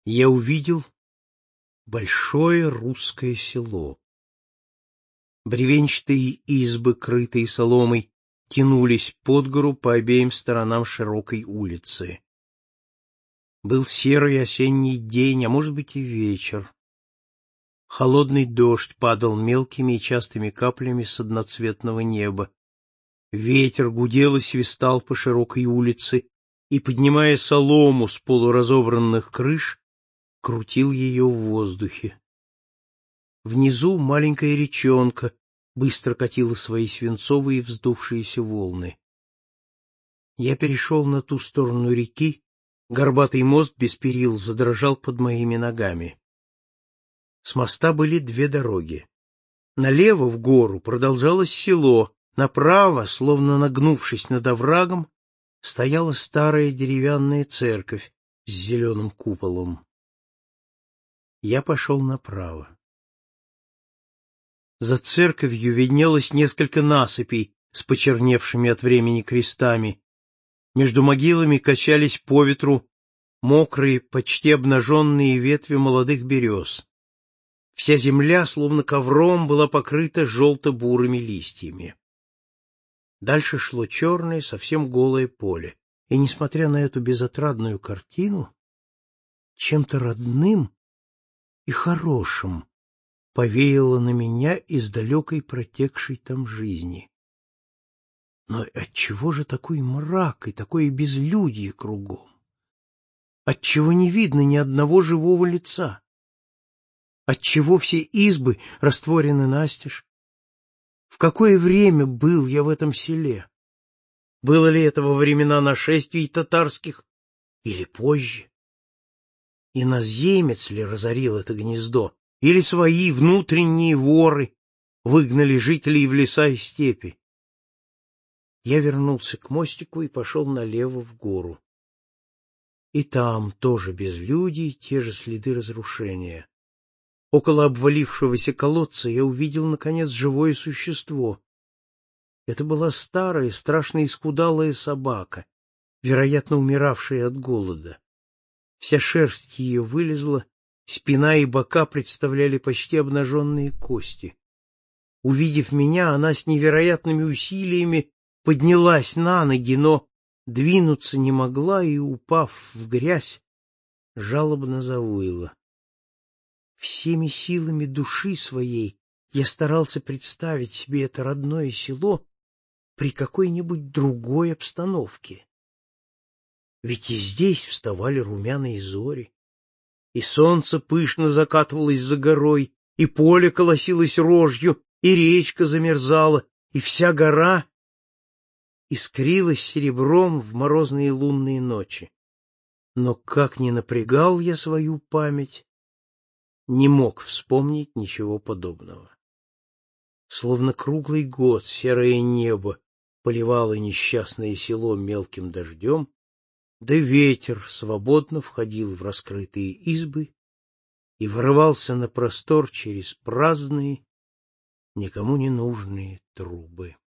я увидел большое русское село. Бревенчатые избы, крытые соломой, тянулись под гору по обеим сторонам широкой улицы. Был серый осенний день, а может быть и вечер. Холодный дождь падал мелкими и частыми каплями с одноцветного неба. Ветер гудел и свистал по широкой улице и, поднимая солому с полуразобранных крыш, крутил ее в воздухе. Внизу маленькая речонка быстро катила свои свинцовые вздувшиеся волны. Я перешел на ту сторону реки, горбатый мост без перил задрожал под моими ногами. С моста были две дороги. Налево в гору продолжалось село, направо, словно нагнувшись над оврагом, стояла старая деревянная церковь с зеленым куполом. Я пошел направо. За церковью виднелось несколько насыпей с почерневшими от времени крестами. Между могилами качались по ветру мокрые, почти обнаженные ветви молодых берез. Вся земля, словно ковром, была покрыта желто-бурыми листьями. Дальше шло черное, совсем голое поле, и, несмотря на эту безотрадную картину, чем-то родным и хорошим повеяло на меня из далекой протекшей там жизни. Но отчего же такой мрак и такое безлюдье кругом? Отчего не видно ни одного живого лица? Отчего все избы растворены настежь? В какое время был я в этом селе? Было ли это во времена нашествий татарских или позже? Иноземец ли разорил это гнездо, или свои внутренние воры выгнали жителей в леса и степи? Я вернулся к мостику и пошел налево в гору. И там тоже безлюдие, те же следы разрушения. Около обвалившегося колодца я увидел, наконец, живое существо. Это была старая, страшно исхудалая собака, вероятно, умиравшая от голода. Вся шерсть ее вылезла, спина и бока представляли почти обнаженные кости. Увидев меня, она с невероятными усилиями поднялась на ноги, но двинуться не могла и, упав в грязь, жалобно завыла. Всеми силами души своей я старался представить себе это родное село при какой-нибудь другой обстановке. Ведь и здесь вставали румяные зори, и солнце пышно закатывалось за горой, и поле колосилось рожью, и речка замерзала, и вся гора искрилась серебром в морозные лунные ночи. Но как ни напрягал я свою память, не мог вспомнить ничего подобного. Словно круглый год серое небо поливало несчастное село мелким дождем, да ветер свободно входил в раскрытые избы и вырывался на простор через праздные, никому не нужные трубы.